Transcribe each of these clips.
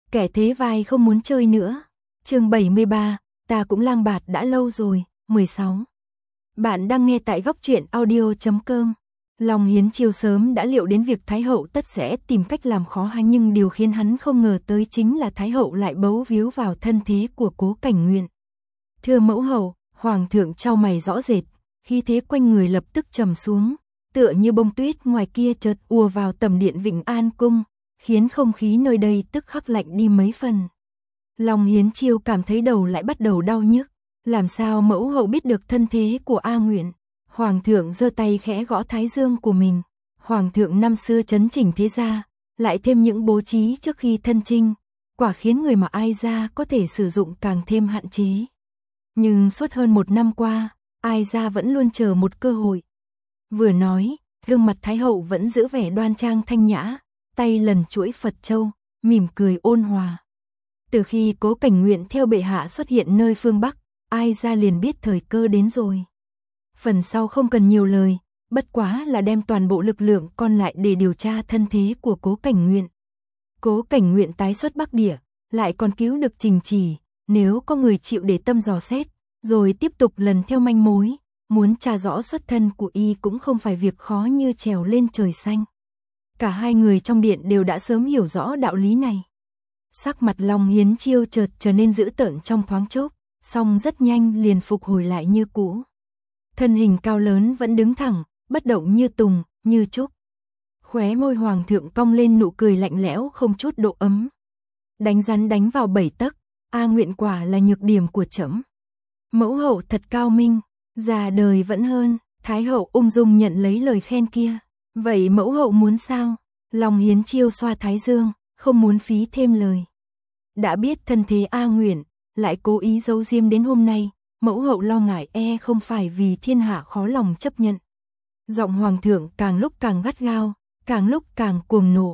Kẻ thế vai không muốn chơi nữa. Chương 73, ta cũng lang bạt đã lâu rồi. 16. Bạn đang nghe tại góc truyện audio.com. Long Hiến Chiêu sớm đã liệu đến việc Thái hậu tất sẽ tìm cách làm khó hắn, nhưng điều khiến hắn không ngờ tới chính là Thái hậu lại bấu víu vào thân thế của Cố Cảnh Nguyện. Thưa mẫu hậu, hoàng thượng chau mày rõ rệt, khí thế quanh người lập tức trầm xuống, tựa như bông tuyết ngoài kia chợt ùa vào tầm điện Vĩnh An cung, khiến không khí nơi đây tức khắc lạnh đi mấy phần. Long Hiến Chiêu cảm thấy đầu lại bắt đầu đau nhức, làm sao mẫu hậu biết được thân thế của A Nguyện? Hoàng thượng giơ tay khẽ gõ thái dương của mình. Hoàng thượng năm xưa trấn chỉnh thế gia, lại thêm những bố trí trước khi thân chinh, quả khiến người mà ai gia có thể sử dụng càng thêm hạn chế. Nhưng suốt hơn 1 năm qua, ai gia vẫn luôn chờ một cơ hội. Vừa nói, gương mặt Thái hậu vẫn giữ vẻ đoan trang thanh nhã, tay lần chuỗi Phật châu, mỉm cười ôn hòa. Từ khi Cố Cảnh Nguyện theo bệ hạ xuất hiện nơi phương Bắc, ai gia liền biết thời cơ đến rồi. Phần sau không cần nhiều lời, bất quá là đem toàn bộ lực lượng còn lại để điều tra thân thế của Cố Cảnh Nguyện. Cố Cảnh Nguyện tái xuất Bắc Địa, lại còn cứu được Trình Chỉ, nếu có người chịu để tâm dò xét, rồi tiếp tục lần theo manh mối, muốn tra rõ xuất thân của y cũng không phải việc khó như trèo lên trời xanh. Cả hai người trong điện đều đã sớm hiểu rõ đạo lý này. Sắc mặt Long Hiến Chiêu chợt trở nên dữ tợn trong thoáng chốc, song rất nhanh liền phục hồi lại như cũ. Thân hình cao lớn vẫn đứng thẳng, bất động như tùng, như trúc. Khóe môi hoàng thượng cong lên nụ cười lạnh lẽo không chút độ ấm. Đánh rắn đánh vào 7 tấc, A Nguyện quả là nhược điểm của trẫm. Mẫu hậu thật cao minh, già đời vẫn hơn. Thái hậu ung dung nhận lấy lời khen kia. Vậy mẫu hậu muốn sao? Long Hiến Chiêu xoa thái dương, không muốn phí thêm lời. Đã biết thân thế A Nguyện, lại cố ý giấu diếm đến hôm nay, mẫu hậu lo ngại không phải vì thiên hạ khó lòng chấp nhận. Giọng hoàng thượng càng lúc càng gắt gao, càng lúc càng cuồng nộ.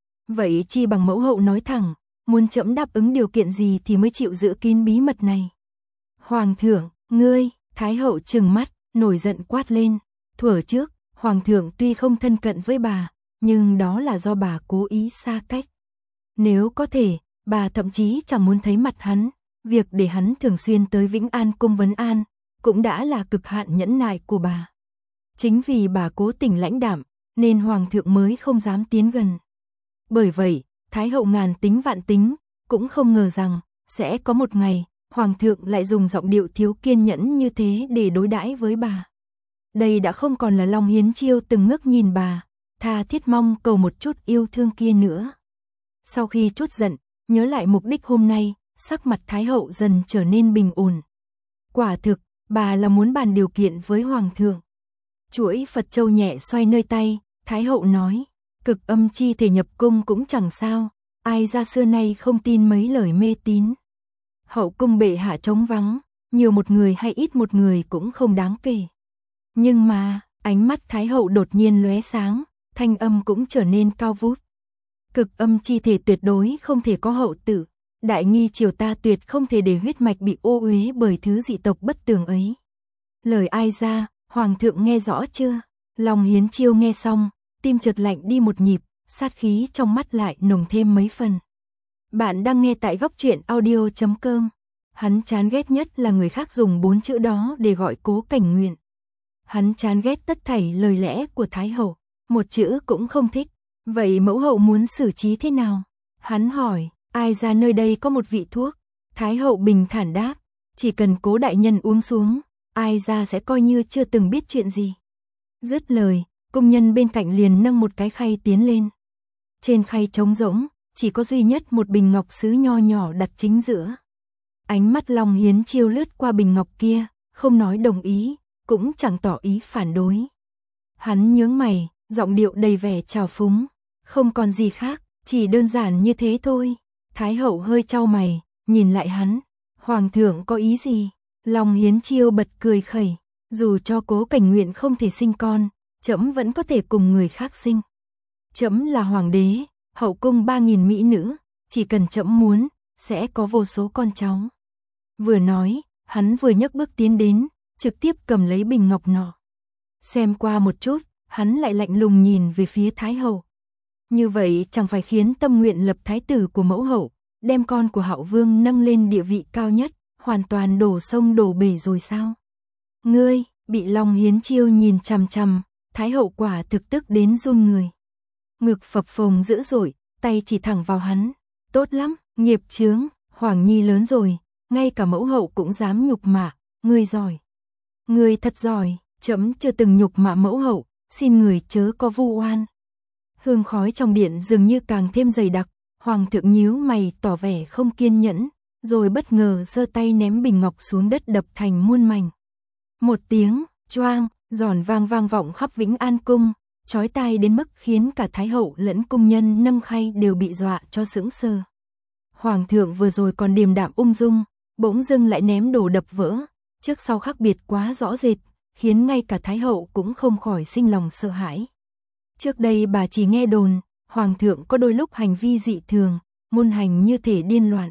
Vậy chi bằng mẫu hậu nói thẳng, muốn trẫm đáp ứng điều kiện gì thì mới chịu giữ kín bí mật này. Hoàng thượng, ngươi! Thái hậu trừng mắt, nổi giận quát lên. Thuở trước, hoàng thượng tuy không thân cận với bà, nhưng đó là do bà cố ý xa cách. Nếu có thể, bà thậm chí chẳng muốn thấy mặt hắn. Việc để hắn thường xuyên tới Vĩnh An cung vấn an, cũng đã là cực hạn nhẫn nại của bà. Chính vì bà cố tình lãnh đạm, nên hoàng thượng mới không dám tiến gần. Bởi vậy, Thái hậu ngàn tính vạn tính, cũng không ngờ rằng, sẽ có một ngày, hoàng thượng lại dùng giọng điệu thiếu kiên nhẫn như thế để đối đãi với bà. Đây đã không còn là Long Hiến Chiêu từng ngước nhìn bà, tha thiết mong cầu một chút yêu thương kia nữa. Sau khi trút giận, nhớ lại mục đích hôm nay, sắc mặt Thái hậu dần trở nên bình ổn. Quả thực, bà là muốn bàn điều kiện với hoàng thượng. Chuỗi Phật châu nhẹ xoay nơi tay, Thái hậu nói, cực âm chi thể nhập cung cũng chẳng sao, ai ra xưa nay không tin mấy lời mê tín. Hậu cung bệ hạ trống vắng, nhiều một người hay ít một người cũng không đáng kể. Nhưng mà, ánh mắt Thái hậu đột nhiên lóe sáng, thanh âm cũng trở nên cao vút. Cực âm chi thể tuyệt đối không thể có hậu tử. Đại nghi triều ta tuyệt không thể để huyết mạch bị ô uế bởi thứ dị tộc bất tường ấy. Lời ai ra, hoàng thượng nghe rõ chưa? Long Hiến Chiêu nghe xong, tim chợt lạnh đi một nhịp, sát khí trong mắt lại nồng thêm mấy phần. Bạn đang nghe tại góc truyện audio.com. Hắn chán ghét nhất là người khác dùng 4 chữ đó để gọi Cố Cảnh Nguyện. Hắn chán ghét tất thảy lời lẽ của Thái hậu, một chữ cũng không thích. Vậy mẫu hậu muốn xử trí thế nào? Hắn hỏi. Ai ra nơi đây có một vị thuốc? Thái hậu bình thản đáp, chỉ cần Cố đại nhân uống xuống, ai ra sẽ coi như chưa từng biết chuyện gì. Dứt lời, cung nhân bên cạnh liền nâng một cái khay tiến lên. Trên khay trống rỗng, chỉ có duy nhất một bình ngọc sứ nho nhỏ đặt chính giữa. Ánh mắt Long Hiến Chiêu lướt qua bình ngọc kia, không nói đồng ý, cũng chẳng tỏ ý phản đối. Hắn nhướng mày, giọng điệu đầy vẻ trào phúng, không còn gì khác, chỉ đơn giản như thế thôi. Thái hậu hơi chau mày, nhìn lại hắn. Hoàng thượng có ý gì? Long Hiến Chiêu bật cười khẩy. Dù cho Cố Cảnh Nguyện không thể sinh con, trẫm vẫn có thể cùng người khác sinh. Trẫm là hoàng đế, hậu cung 3.000 mỹ nữ, chỉ cần trẫm muốn, sẽ có vô số con cháu. Vừa nói, hắn vừa nhấc bước tiến đến, trực tiếp cầm lấy bình ngọc nọ. Xem qua một chút, hắn lại lạnh lùng nhìn về phía Thái hậu. Như vậy chẳng phải khiến tâm nguyện lập thái tử của mẫu hậu đem con của Hạo Vương nâng lên địa vị cao nhất, hoàn toàn đổ sông đổ bể rồi sao? Ngươi, bị Long Hiến Chiêu nhìn chằm chằm, Thái hậu quả thực tức đến run người. Ngực phập phồng dữ dội, tay chỉ thẳng vào hắn. Tốt lắm, nghiệp chướng, Hoàng Nhi lớn rồi, ngay cả mẫu hậu cũng dám nhục mạ, ngươi giỏi. Ngươi thật giỏi, trẫm chưa từng nhục mạ mẫu hậu, xin người chớ có vu oan. Hương khói trong điện dường như càng thêm dày đặc, Hoàng thượng nhíu mày tỏ vẻ không kiên nhẫn, rồi bất ngờ giơ tay ném bình ngọc xuống đất đập thành muôn mảnh. Một tiếng, choang, giòn vang vang vọng khắp Vĩnh An cung, chói tai đến mức khiến cả Thái hậu lẫn cung nhân nâng khay đều bị dọa cho sững sờ. Hoàng thượng vừa rồi còn điềm đạm ung dung, bỗng dưng lại ném đồ đập vỡ, trước sau khác biệt quá rõ rệt, khiến ngay cả Thái hậu cũng không khỏi sinh lòng sợ hãi. Trước đây bà chỉ nghe đồn, Hoàng thượng có đôi lúc hành vi dị thường, ngôn hành như thể điên loạn.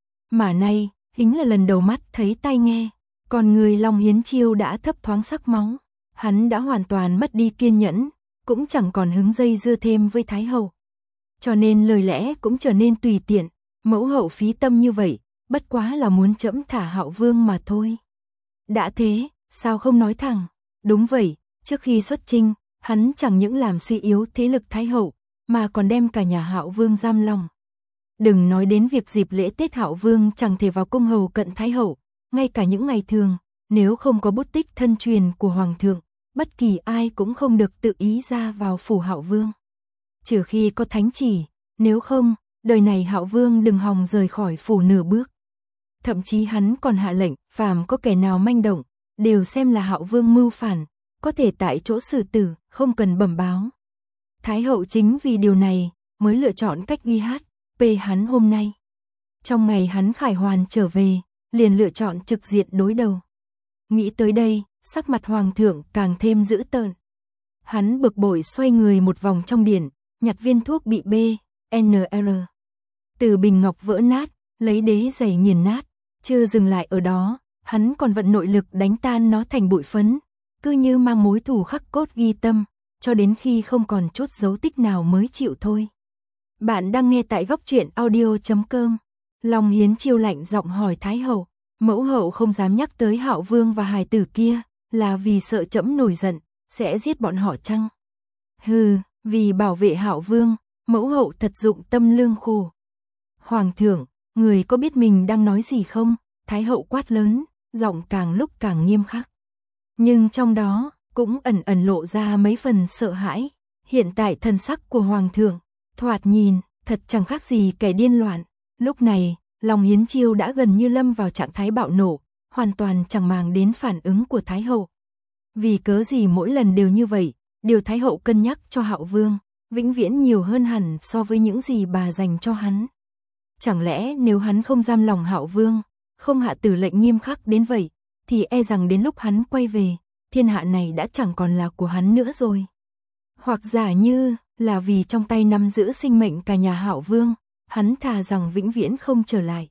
Mà nay, chính là lần đầu mắt thấy tai nghe, còn người Long Hiến Chiêu đã thấp thoáng sắc máu, hắn đã hoàn toàn mất đi kiên nhẫn, cũng chẳng còn hứng dây dưa thêm với Thái hậu. Cho nên lời lẽ cũng trở nên tùy tiện, mẫu hậu phí tâm như vậy, bất quá là muốn trẫm thả Hạo Vương mà thôi. Đã thế, sao không nói thẳng? Đúng vậy, trước khi xuất chinh, hắn chẳng những làm suy yếu thế lực Thái hậu, mà còn đem cả nhà Hạo Vương giam lòng. Đừng nói đến việc dịp lễ Tết Hạo Vương chẳng thể vào cung hầu cận Thái hậu, ngay cả những ngày thường, nếu không có bút tích thân truyền của Hoàng thượng, bất kỳ ai cũng không được tự ý ra vào phủ Hạo Vương. Trừ khi có thánh chỉ, nếu không, đời này Hạo Vương đừng hòng rời khỏi phủ nửa bước. Thậm chí hắn còn hạ lệnh, phàm có kẻ nào manh động, đều xem là Hạo Vương mưu phản, có thể tại chỗ xử tử, không cần bẩm báo. Thái hậu chính vì điều này, mới lựa chọn cách ghi hát, hắn hôm nay. Trong ngày hắn khải hoàn trở về, liền lựa chọn trực diện đối đầu. Nghĩ tới đây, sắc mặt Hoàng thượng càng thêm dữ tợn. Hắn bực bội xoay người một vòng trong điện, nhặt viên thuốc bị BNR. Từ bình ngọc vỡ nát, lấy đế giày nghiền nát, chưa dừng lại ở đó, hắn còn vận nội lực đánh tan nó thành bụi phấn, cứ như mang mối thù khắc cốt ghi tâm, cho đến khi không còn chút dấu tích nào mới chịu thôi. Bạn đang nghe tại góc truyện audio.com. Long Hiến Chiêu lạnh giọng hỏi Thái hậu, mẫu hậu không dám nhắc tới Hạo Vương và hài tử kia, là vì sợ trẫm nổi giận, sẽ giết bọn họ chăng? Hừ, vì bảo vệ Hạo Vương, mẫu hậu thật dụng tâm lương khổ. Hoàng thượng, người có biết mình đang nói gì không? Thái hậu quát lớn, giọng càng lúc càng nghiêm khắc. Nhưng trong đó, cũng ẩn ẩn lộ ra mấy phần sợ hãi. Hiện tại thần sắc của Hoàng thượng, thoạt nhìn, thật chẳng khác gì kẻ điên loạn. Lúc này, Long Hiến Chiêu đã gần như lâm vào trạng thái bạo nộ, hoàn toàn chẳng màng đến phản ứng của Thái hậu. Vì cớ gì mỗi lần đều như vậy, điều Thái hậu cân nhắc cho Hạo Vương, vĩnh viễn nhiều hơn hẳn so với những gì bà dành cho hắn. Chẳng lẽ nếu hắn không giam lòng Hạo Vương, không hạ tử lệnh nghiêm khắc đến vậy, thì e rằng đến lúc hắn quay về, thiên hạ này đã chẳng còn là của hắn nữa rồi. Hoặc giả như là vì trong tay nắm giữ sinh mệnh cả nhà Hạo Vương, hắn thà rằng vĩnh viễn không trở lại.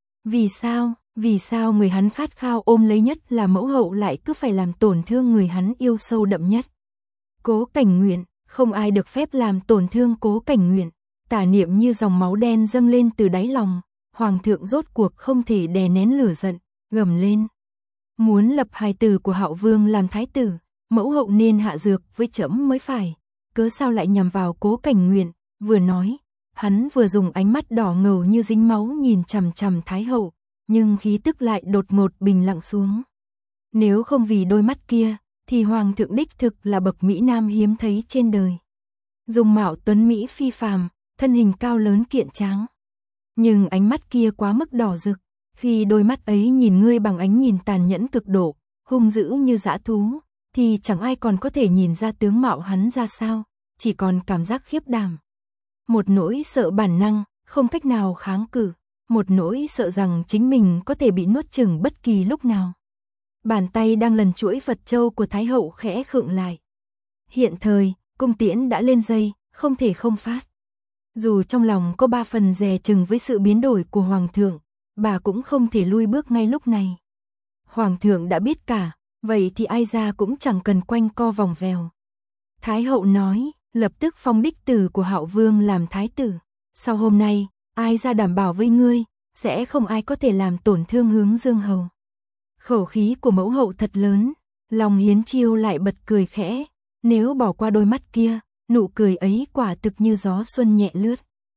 Vì sao người hắn khát khao ôm lấy nhất là mẫu hậu lại cứ phải làm tổn thương người hắn yêu sâu đậm nhất? Cố Cảnh Nguyện, không ai được phép làm tổn thương Cố Cảnh Nguyện. Tà niệm như dòng máu đen dâng lên từ đáy lòng, Hoàng thượng rốt cuộc không thể đè nén lửa giận, gầm lên. Muốn lập hài tử của Hạo Vương làm thái tử, mẫu hậu nên hạ dược với trẫm mới phải. Cớ sao lại nhằm vào Cố Cảnh Nguyện? Vừa nói, hắn vừa dùng ánh mắt đỏ ngầu như dính máu nhìn chằm chằm Thái hậu, nhưng khí tức lại đột ngột bình lặng xuống. Nếu không vì đôi mắt kia, thì Hoàng thượng đích thực là bậc mỹ nam hiếm thấy trên đời. Dung mạo tuấn mỹ phi phàm, thân hình cao lớn kiện tráng. Nhưng ánh mắt kia quá mức đỏ rực, khi đôi mắt ấy nhìn ngươi bằng ánh nhìn tàn nhẫn cực độ, hung dữ như dã thú, thì chẳng ai còn có thể nhìn ra tướng mạo hắn ra sao, chỉ còn cảm giác khiếp đảm. Một nỗi sợ bản năng, không cách nào kháng cự, một nỗi sợ rằng chính mình có thể bị nuốt chửng bất kỳ lúc nào. Bàn tay đang lần chuỗi Phật châu của Thái hậu khẽ khựng lại. Hiện thời, cung tiễn đã lên dây, không thể không phát. Dù trong lòng có 3 phần dè chừng với sự biến đổi của Hoàng thượng, bà cũng không thể lui bước ngay lúc này. Hoàng thượng đã biết cả, vậy thì ai ra cũng chẳng cần quanh co vòng vèo. Thái hậu nói, lập tức phong đích tử của Hạo Vương làm thái tử. Sau hôm nay, ai ra đảm bảo với ngươi, sẽ không ai có thể làm tổn thương Hướng Dương Hầu. Khẩu khí của mẫu hậu thật lớn, Long Hiến Chiêu lại bật cười khẽ, nếu bỏ qua đôi mắt kia, nụ cười ấy quả thực như gió xuân nhẹ lướt.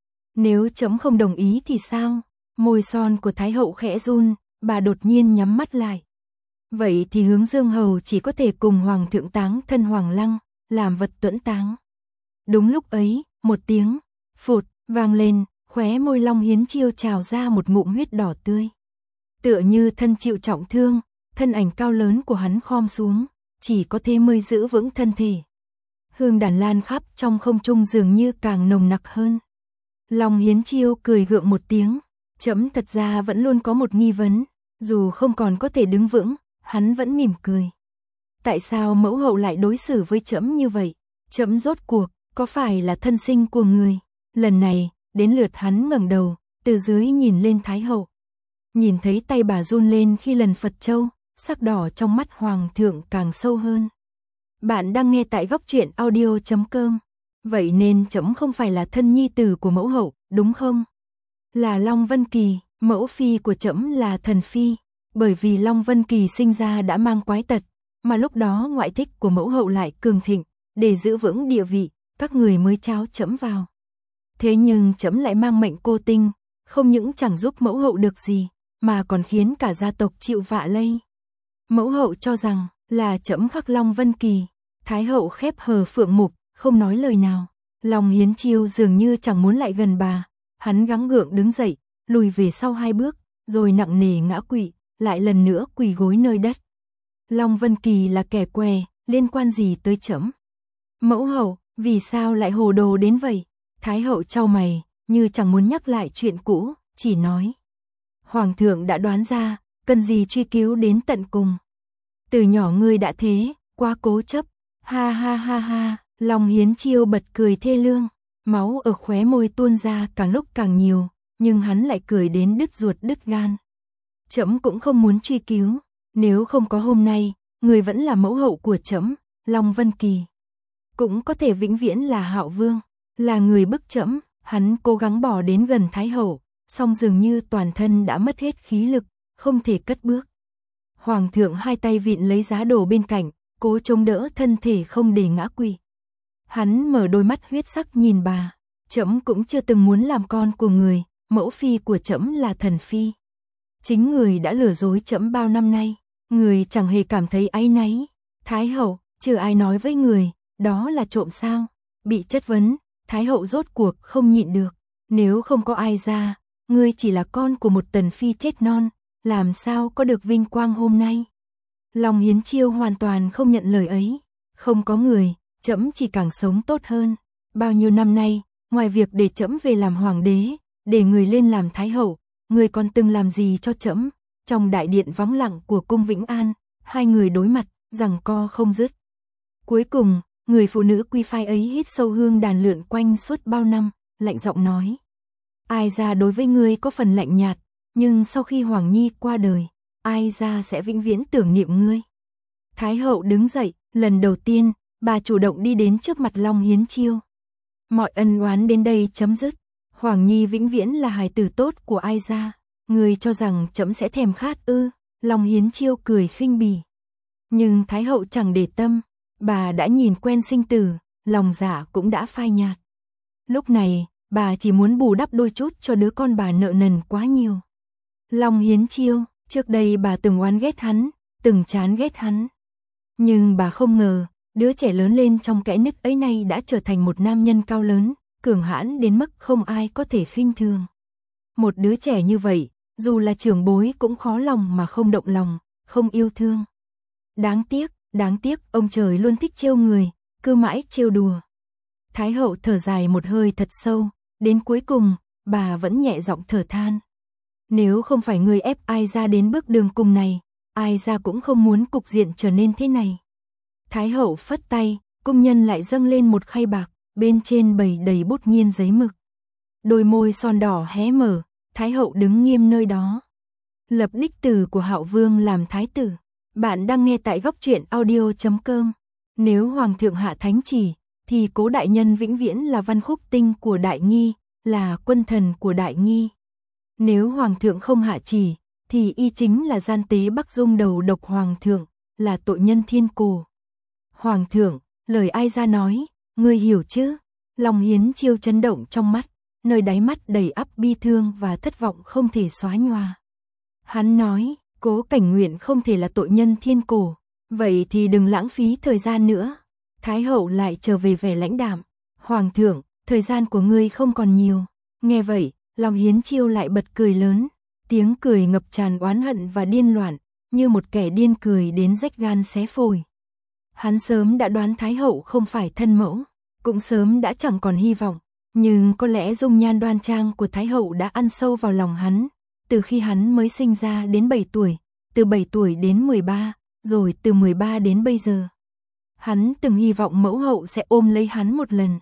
Nếu trẫm không đồng ý thì sao? Môi son của Thái hậu khẽ run, bà đột nhiên nhắm mắt lại. Vậy thì Hướng Dương Hầu chỉ có thể cùng Hoàng thượng táng thân Hoàng Lăng, làm vật tuẫn táng. Đúng lúc ấy, một tiếng phụt vang lên, khóe môi Long Hiến Chiêu trào ra một ngụm huyết đỏ tươi. Tựa như thân chịu trọng thương, thân ảnh cao lớn của hắn khom xuống, chỉ có thế mới giữ vững thân thể. Hương đàn lan khắp trong không trung dường như càng nồng nặc hơn. Long Hiến Chiêu cười gượng một tiếng, trẫm thật ra vẫn luôn có một nghi vấn, dù không còn có thể đứng vững, hắn vẫn mỉm cười. Tại sao mẫu hậu lại đối xử với trẫm như vậy? Trẫm rốt cuộc có phải là thân sinh của người? Lần này, đến lượt hắn ngẩng đầu, từ dưới nhìn lên Thái hậu. Nhìn thấy tay bà run lên khi lần Phật châu, sắc đỏ trong mắt Hoàng thượng càng sâu hơn. Bạn đang nghe tại goctruyện.audio.com. Vậy nên trẫm không phải là thân nhi tử của mẫu hậu, đúng không? Là Long Vân Kỳ, mẫu phi của trẫm là thần phi. Bởi vì Long Vân Kỳ sinh ra đã mang quái tật, mà lúc đó ngoại thích của mẫu hậu lại cường thịnh, để giữ vững địa vị, các người mới trao trẫm vào. Thế nhưng trẫm lại mang mệnh cô tinh, không những chẳng giúp mẫu hậu được gì, mà còn khiến cả gia tộc chịu vạ lây. Mẫu hậu cho rằng là trẫm khắc Long Vân Kỳ. Thái hậu khép hờ phượng mục, không nói lời nào. Long Hiến Chiêu dường như chẳng muốn lại gần bà, hắn gắng gượng đứng dậy, lùi về sau 2 bước, rồi nặng nề ngã quỵ, lại lần nữa quỳ gối nơi đất. Long Vân Kỳ là kẻ què, liên quan gì tới trẫm? Mẫu hậu, vì sao lại hồ đồ đến vậy? Thái hậu chau mày, như chẳng muốn nhắc lại chuyện cũ, chỉ nói. Hoàng thượng đã đoán ra, cần gì truy cứu đến tận cùng. Từ nhỏ ngươi đã thế, quá cố chấp. Ha ha ha ha, Long Hiến Chiêu bật cười thê lương, máu ở khóe môi tuôn ra càng lúc càng nhiều, nhưng hắn lại cười đến đứt ruột đứt gan. Trẫm cũng không muốn truy cứu, nếu không có hôm nay, người vẫn là mẫu hậu của trẫm, Long Vân Kỳ. Cũng có thể vĩnh viễn là Hạo Vương, là người bức trẫm. Hắn cố gắng bỏ đến gần Thái hậu, song dường như toàn thân đã mất hết khí lực, không thể cất bước. Hoàng thượng 2 tay vịn lấy giá đồ bên cạnh, cố chống đỡ thân thể không để ngã quỵ. Hắn mở đôi mắt huyết sắc nhìn bà, trẫm cũng chưa từng muốn làm con của người, mẫu phi của trẫm là thần phi. Chính người đã lừa dối trẫm bao năm nay, người chẳng hề cảm thấy áy náy. Thái hậu, chưa ai nói với người, đó là trộm sao? Bị chất vấn, Thái hậu rốt cuộc không nhịn được, nếu không có ai ra, ngươi chỉ là con của một tần phi chết non, làm sao có được vinh quang hôm nay? Long Hiến Chiêu hoàn toàn không nhận lời ấy, không có người, trẫm chỉ càng sống tốt hơn. Bao nhiêu năm nay, ngoài việc để trẫm về làm hoàng đế, để người lên làm thái hậu, người còn từng làm gì cho trẫm? Trong đại điện vắng lặng của cung Vĩnh An, 2 người đối mặt, giằng co không dứt. Cuối cùng, người phụ nữ quy phai ấy hít sâu hương đàn lượn quanh suốt bao năm, lạnh giọng nói: ai ra đối với ngươi có phần lạnh nhạt, nhưng sau khi Hoàng Nhi qua đời, ai ra sẽ vĩnh viễn tưởng niệm ngươi. Thái hậu đứng dậy, lần đầu tiên, bà chủ động đi đến trước mặt Long Hiến Chiêu. Mọi ân oán đến đây chấm dứt, Hoàng Nhi vĩnh viễn là hài tử tốt của ai ra. Ngươi cho rằng trẫm sẽ thèm khát ư? Long Hiến Chiêu cười khinh bỉ. Nhưng Thái hậu chẳng để tâm, bà đã nhìn quen sinh tử, lòng dạ cũng đã phai nhạt. Lúc này, bà chỉ muốn bù đắp đôi chút cho đứa con bà nợ nần quá nhiều. Long Hiến Chiêu, trước đây bà từng oán ghét hắn, từng chán ghét hắn. Nhưng bà không ngờ, đứa trẻ lớn lên trong kẽ nứt ấy nay đã trở thành một nam nhân cao lớn, cường hãn đến mức không ai có thể khinh thường. Một đứa trẻ như vậy, dù là trưởng bối cũng khó lòng mà không động lòng, không yêu thương. Đáng tiếc, ông trời luôn thích trêu người, cứ mãi trêu đùa. Thái hậu thở dài một hơi thật sâu, đến cuối cùng, bà vẫn nhẹ giọng thở than. Nếu không phải người ép ai ra đến bước đường cùng này, ai ra cũng không muốn cục diện trở nên thế này. Thái hậu phất tay, cung nhân lại dâng lên một khay bạc, bên trên bày đầy bút nghiên giấy mực. Đôi môi son đỏ hé mở, Thái hậu đứng nghiêm nơi đó. Lập đích tử của Hạo Vương làm thái tử. Bạn đang nghe tại goctruyện.audio.com. Nếu Hoàng thượng hạ thánh chỉ, thì Cố đại nhân vĩnh viễn là văn khúc tinh của Đại Nghi, là quân thần của Đại Nghi. Nếu Hoàng thượng không hạ chỉ, thì y chính là gian tế Bắc Dung đầu độc Hoàng thượng, là tội nhân thiên cổ. Hoàng thượng, lời ai ra nói, ngươi hiểu chứ? Lòng Hiến Chiêu chấn động trong mắt, nơi đáy mắt đầy ắp bi thương và thất vọng không thể xóa nhòa. Hắn nói, Cố Cảnh Nguyện không thể là tội nhân thiên cổ, vậy thì đừng lãng phí thời gian nữa. Thái hậu lại trở về vẻ lãnh đạm, Hoàng thượng, thời gian của ngươi không còn nhiều. Nghe vậy, lòng Hiến Chiêu lại bật cười lớn, tiếng cười ngập tràn oán hận và điên loạn, như một kẻ điên cười đến rách gan xé phổi. Hắn sớm đã đoán Thái hậu không phải thân mẫu, cũng sớm đã chẳng còn hy vọng, nhưng có lẽ dung nhan đoan trang của Thái hậu đã ăn sâu vào lòng hắn, từ khi hắn mới sinh ra đến 7 tuổi, từ 7 tuổi đến 13, rồi từ 13 đến bây giờ. Hắn từng hy vọng mẫu hậu sẽ ôm lấy hắn một lần.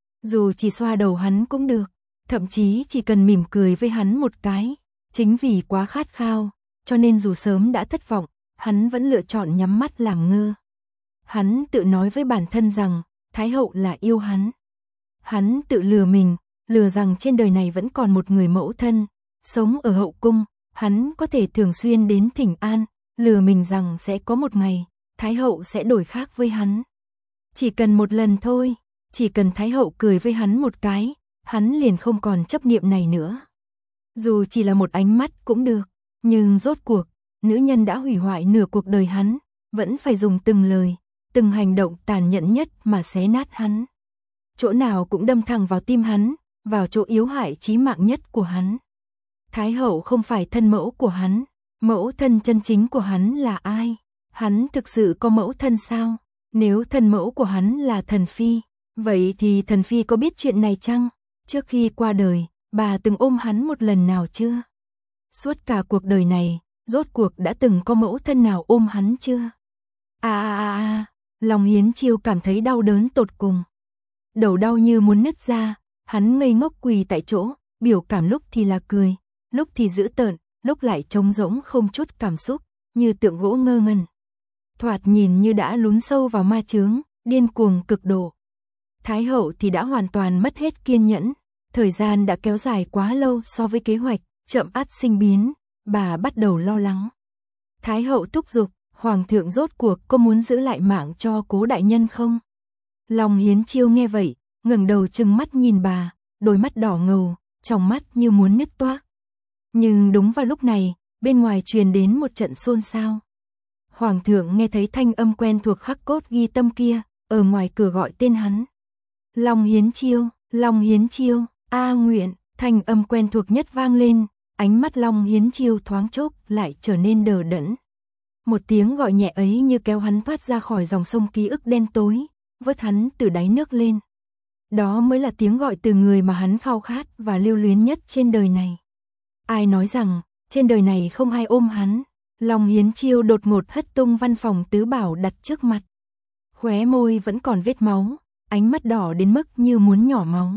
Dù chỉ xoa đầu hắn cũng được, thậm chí chỉ cần mỉm cười với hắn một cái. Chính vì quá khát khao, cho nên dù sớm đã thất vọng, hắn vẫn lựa chọn nhắm mắt làm ngơ. Hắn tự nói với bản thân rằng, Thái hậu là yêu hắn. Hắn tự lừa mình, lừa rằng trên đời này vẫn còn một người mẫu thân, sống ở hậu cung, hắn có thể thường xuyên đến thỉnh an, lừa mình rằng sẽ có một ngày, Thái hậu sẽ đổi khác với hắn. Chỉ cần một lần thôi, chỉ cần Thái hậu cười với hắn một cái, hắn liền không còn chấp niệm này nữa. Dù chỉ là một ánh mắt cũng được, nhưng rốt cuộc, nữ nhân đã hủy hoại nửa cuộc đời hắn, vẫn phải dùng từng lời, từng hành động tàn nhẫn nhất mà xé nát hắn. Chỗ nào cũng đâm thẳng vào tim hắn, vào chỗ yếu hại chí mạng nhất của hắn. Thái hậu không phải thân mẫu của hắn, mẫu thân chân chính của hắn là ai? Hắn thực sự có mẫu thân sao? Nếu thân mẫu của hắn là thần phi, vậy thì thần phi có biết chuyện này chăng? Trước khi qua đời, bà từng ôm hắn một lần nào chưa? Suốt cả cuộc đời này, rốt cuộc đã từng có mẫu thân nào ôm hắn chưa? Lòng Hiến Chiêu cảm thấy đau đớn tột cùng. Đầu đau như muốn nứt ra, hắn ngây ngốc quỳ tại chỗ, biểu cảm lúc thì là cười, lúc thì dữ tợn, lúc lại trống rỗng không chút cảm xúc, như tượng gỗ ngơ ngẩn. Thoạt nhìn như đã lún sâu vào ma chướng, điên cuồng cực độ. Thái hậu thì đã hoàn toàn mất hết kiên nhẫn, thời gian đã kéo dài quá lâu so với kế hoạch, chậm ắt sinh biến, bà bắt đầu lo lắng. Thái hậu thúc giục, Hoàng thượng rốt cuộc có muốn giữ lại mạng cho Cố đại nhân không? Lòng Hiến Chiêu nghe vậy, ngẩng đầu trừng mắt nhìn bà, đôi mắt đỏ ngầu, trong mắt như muốn nứt toác. Nhưng đúng vào lúc này, bên ngoài truyền đến một trận xôn xao. Hoàng thượng nghe thấy thanh âm quen thuộc khắc cốt ghi tâm kia, ở ngoài cửa gọi tên hắn. Lòng Hiến Chiêu, A Nguyện, thanh âm quen thuộc nhất vang lên, ánh mắt Long Hiến Chiêu thoáng chốc lại trở nên đờ đẫn. Một tiếng gọi nhẹ ấy như kéo hắn thoát ra khỏi dòng sông ký ức đen tối, vớt hắn từ đáy nước lên. Đó mới là tiếng gọi từ người mà hắn khao khát và lưu luyến nhất trên đời này. Ai nói rằng, trên đời này không ai ôm hắn? Long Hiến Chiêu đột ngột hất tung văn phòng tứ bảo đặt trước mặt. Khóe môi vẫn còn vết máu, ánh mắt đỏ đến mức như muốn nhỏ máu.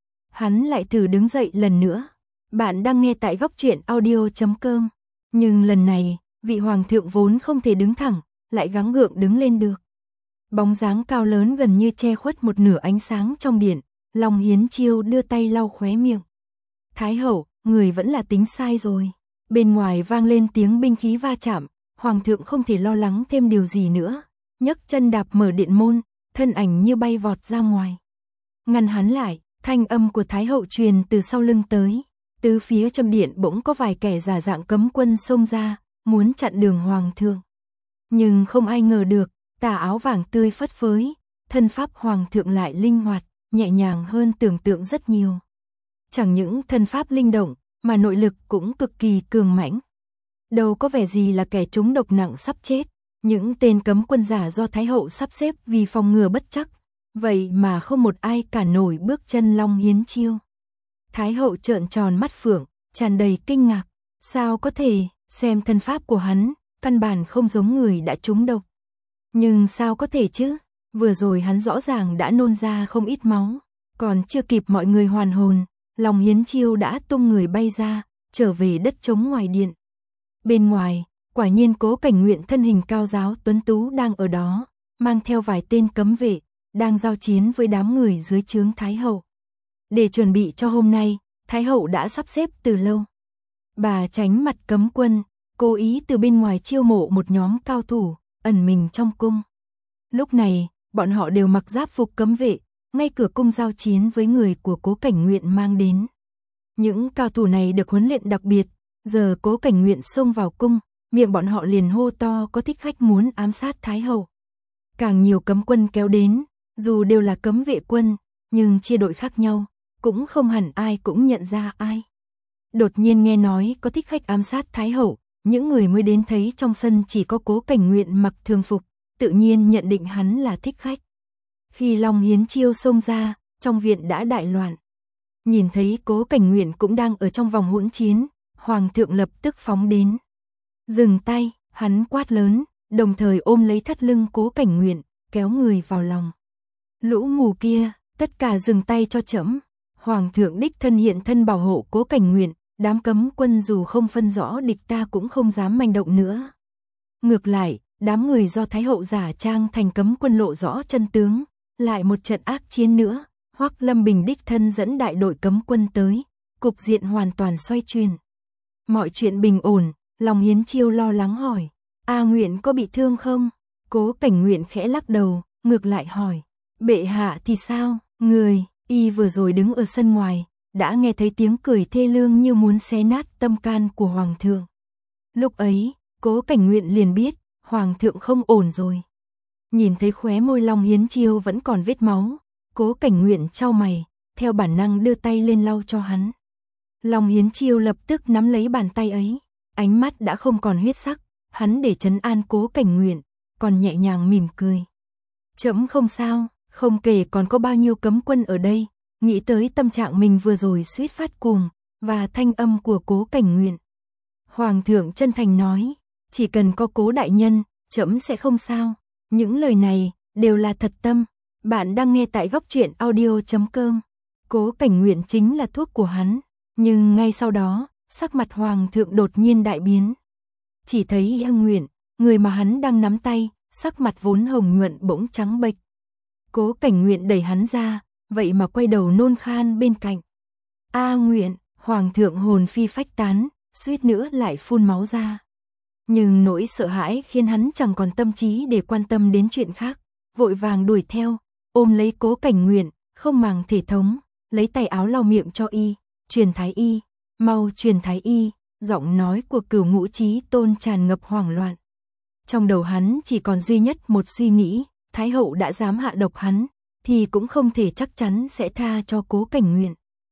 Hắn lại thử đứng dậy lần nữa. Bạn đang nghe tại góc truyện audio.com. Nhưng lần này, vị hoàng thượng vốn không thể đứng thẳng, lại gắng gượng đứng lên được. Bóng dáng cao lớn gần như che khuất một nửa ánh sáng trong điện, Long Hiến Chiêu đưa tay lau khóe miệng. Thái hậu, người vẫn là tính sai rồi. Bên ngoài vang lên tiếng binh khí va chạm, hoàng thượng không thể lo lắng thêm điều gì nữa, nhấc chân đạp mở điện môn, thân ảnh như bay vọt ra ngoài. Ngăn hắn lại, thanh âm của Thái hậu truyền từ sau lưng tới. Từ phía trong điện bỗng có vài kẻ giả dạng cấm quân xông ra, muốn chặn đường hoàng thượng. Nhưng không ai ngờ được, tà áo vàng tươi phất phới, thân pháp hoàng thượng lại linh hoạt, nhẹ nhàng hơn tưởng tượng rất nhiều. Chẳng những thân pháp linh động, mà nội lực cũng cực kỳ cường mãnh. Đâu có vẻ gì là kẻ trúng độc nặng sắp chết, những tên cấm quân giả do Thái hậu sắp xếp vì phòng ngừa bất trắc, vậy mà không một ai cản nổi bước chân Long Hiến Chiêu. Thái hậu trợn tròn mắt phượng, tràn đầy kinh ngạc, sao có thể, xem thân pháp của hắn, căn bản không giống người đã trúng độc. Nhưng sao có thể chứ, vừa rồi hắn rõ ràng đã nôn ra không ít máu, còn chưa kịp mọi người hoàn hồn, Long Hiến Chiêu đã tung người bay ra, trở về đất trống ngoài điện. Bên ngoài, quả nhiên Cố Cảnh Nguyện thân hình cao giáo tuấn tú đang ở đó, mang theo vài tên cấm vệ, đang giao chiến với đám người dưới trướng Thái hậu. để chuẩn bị cho hôm nay, Thái hậu đã sắp xếp từ lâu. Bà tránh mặt cấm quân, cố ý từ bên ngoài chiêu mộ một nhóm cao thủ, ẩn mình trong cung. Lúc này, bọn họ đều mặc giáp phục cấm vệ, ngay cửa cung giao chiến với người của Cố Cảnh Nguyện mang đến. Những cao thủ này được huấn luyện đặc biệt, giờ Cố Cảnh Nguyện xông vào cung, miệng bọn họ liền hô to có thích khách muốn ám sát Thái hậu. Càng nhiều cấm quân kéo đến, dù đều là cấm vệ quân, nhưng chia đội khác nhau, cũng không hẳn ai cũng nhận ra ai. Đột nhiên nghe nói có thích khách ám sát Thái hậu, những người mới đến thấy trong sân chỉ có Cố Cảnh Nguyện mặc thường phục, tự nhiên nhận định hắn là thích khách. Khi Long Hiến Chiêu xông ra, trong viện đã đại loạn. Nhìn thấy Cố Cảnh Nguyện cũng đang ở trong vòng hỗn chiến, Hoàng thượng lập tức phóng đến. Dừng tay, hắn quát lớn, đồng thời ôm lấy thắt lưng Cố Cảnh Nguyện, kéo người vào lòng. Lũ mù kia, tất cả dừng tay cho trẫm. Hoàng thượng đích thân hiện thân bảo hộ Cố Cảnh Nguyện, đám cấm quân dù không phân rõ địch ta cũng không dám manh động nữa. Ngược lại, đám người do Thái hậu giả trang thành cấm quân lộ rõ chân tướng, lại một trận ác chiến nữa, Hoắc Lâm Bình đích thân dẫn đại đội cấm quân tới, cục diện hoàn toàn xoay chuyển. Mọi chuyện bình ổn, Long Hiến Chiêu lo lắng hỏi, A Nguyện có bị thương không? Cố Cảnh Nguyện khẽ lắc đầu, ngược lại hỏi, bệ hạ thì sao? Người, y vừa rồi đứng ở sân ngoài, đã nghe thấy tiếng cười thê lương như muốn xé nát tâm can của Hoàng thượng. Lúc ấy, Cố Cảnh Nguyện liền biết, Hoàng thượng không ổn rồi. Nhìn thấy khóe môi Long Hiến Chiêu vẫn còn vết máu, Cố Cảnh Nguyện chau mày, theo bản năng đưa tay lên lau cho hắn. Long Hiến Chiêu lập tức nắm lấy bàn tay ấy, ánh mắt đã không còn huyết sắc, hắn để trấn an Cố Cảnh Nguyện, còn nhẹ nhàng mỉm cười. Trẫm không sao, không kể còn có bao nhiêu cấm quân ở đây, nghĩ tới tâm trạng mình vừa rồi suýt phát cuồng, và thanh âm của Cố Cảnh Nguyện. Hoàng thượng chân thành nói, chỉ cần có Cố đại nhân, trẫm sẽ không sao. Những lời này đều là thật tâm. Bạn đang nghe tại góc truyện audio.com. Cố Cảnh Nguyện chính là thuốc của hắn, nhưng ngay sau đó, sắc mặt Hoàng thượng đột nhiên đại biến. Chỉ thấy A Nguyện, người mà hắn đang nắm tay, sắc mặt vốn hồng nhuận bỗng trắng bệch. Cố Cảnh Nguyện đẩy hắn ra, vậy mà quay đầu nôn khan bên cạnh. A Nguyện, Hoàng thượng hồn phi phách tán, suýt nữa lại phun máu ra. Nhưng nỗi sợ hãi khiến hắn chẳng còn tâm trí để quan tâm đến chuyện khác, vội vàng đuổi theo, ôm lấy Cố Cảnh Nguyện, không màng thể thống, lấy tay áo lau miệng cho y, truyền thái y, mau truyền thái y, giọng nói của Cửu Ngũ Chí Tôn tràn ngập hoảng loạn. Trong đầu hắn chỉ còn duy nhất một suy nghĩ, Thái hậu đã dám hạ độc hắn, thì cũng không thể chắc chắn sẽ tha cho Cố Cảnh Nguyện.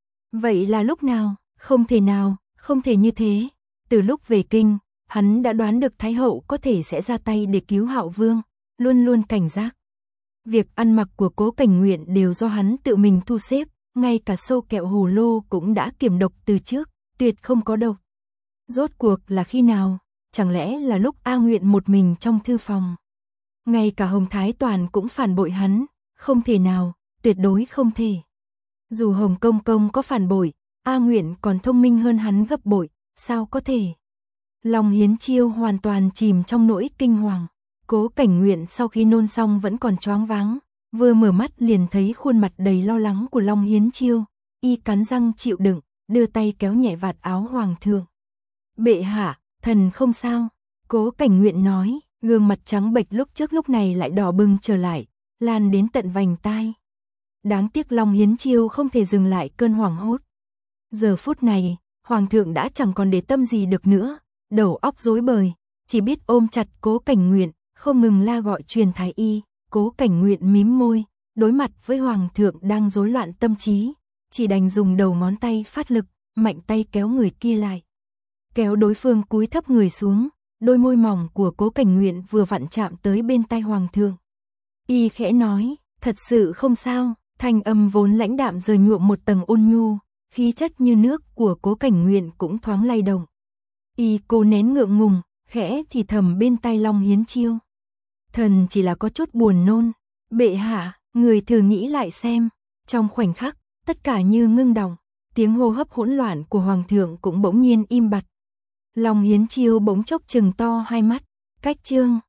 Vậy là lúc nào? Không thể nào, không thể như thế. Từ lúc về kinh, hắn đã đoán được Thái hậu có thể sẽ ra tay để cứu Hạo Vương, luôn luôn cảnh giác. Việc ăn mặc của Cố Cảnh Nguyện đều do hắn tự mình thu xếp, ngay cả sâu kẹo hồ lô cũng đã kiểm độc từ trước, tuyệt không có độc. Rốt cuộc là khi nào? Chẳng lẽ là lúc A Nguyện một mình trong thư phòng? Ngay cả Hồng Thái Toàn cũng phản bội hắn, không thể nào, tuyệt đối không thể. Dù Hồng Công Công có phản bội, A Nguyện còn thông minh hơn hắn gấp bội, sao có thể? Long Hiến Chiêu hoàn toàn chìm trong nỗi kinh hoàng. Cố Cảnh Nguyện sau khi nôn xong vẫn còn choáng váng, vừa mở mắt liền thấy khuôn mặt đầy lo lắng của Long Hiến Chiêu, y cắn răng chịu đựng, đưa tay kéo nhẹ vạt áo Hoàng thượng. Bệ hạ, thần không sao. Cố Cảnh Nguyện nói, gương mặt trắng bệch lúc trước lúc này lại đỏ bừng trở lại, lan đến tận vành tai. Đáng tiếc Long Hiến Chiêu không thể dừng lại cơn hoảng hốt. Giờ phút này, Hoàng thượng đã chẳng còn để tâm gì được nữa, đầu óc rối bời, chỉ biết ôm chặt Cố Cảnh Nguyện, không ngừng la gọi truyền thái y. Cố Cảnh Nguyện mím môi, đối mặt với Hoàng thượng đang rối loạn tâm trí, chỉ đành dùng đầu ngón tay phát lực, mạnh tay kéo người kia lại. Kéo đối phương cúi thấp người xuống, đôi môi mỏng của Cố Cảnh Nguyện vừa vặn chạm tới bên tai Hoàng thượng. Y khẽ nói, thật sự không sao, thanh âm vốn lãnh đạm rời nhuộm một tầng ôn nhu, khí chất như nước của Cố Cảnh Nguyện cũng thoáng lay động. Y cố nén ngượng ngùng, khẽ thì thầm bên tai Long Hiến Chiêu. Thần chỉ là có chút buồn nôn. Bệ hạ, người thử nghĩ lại xem. Trong khoảnh khắc, tất cả như ngưng đọng, tiếng hô hấp hỗn loạn của Hoàng thượng cũng bỗng nhiên im bặt. Long Hiến Chiêu bỗng chốc trừng to hai mắt, cách chương.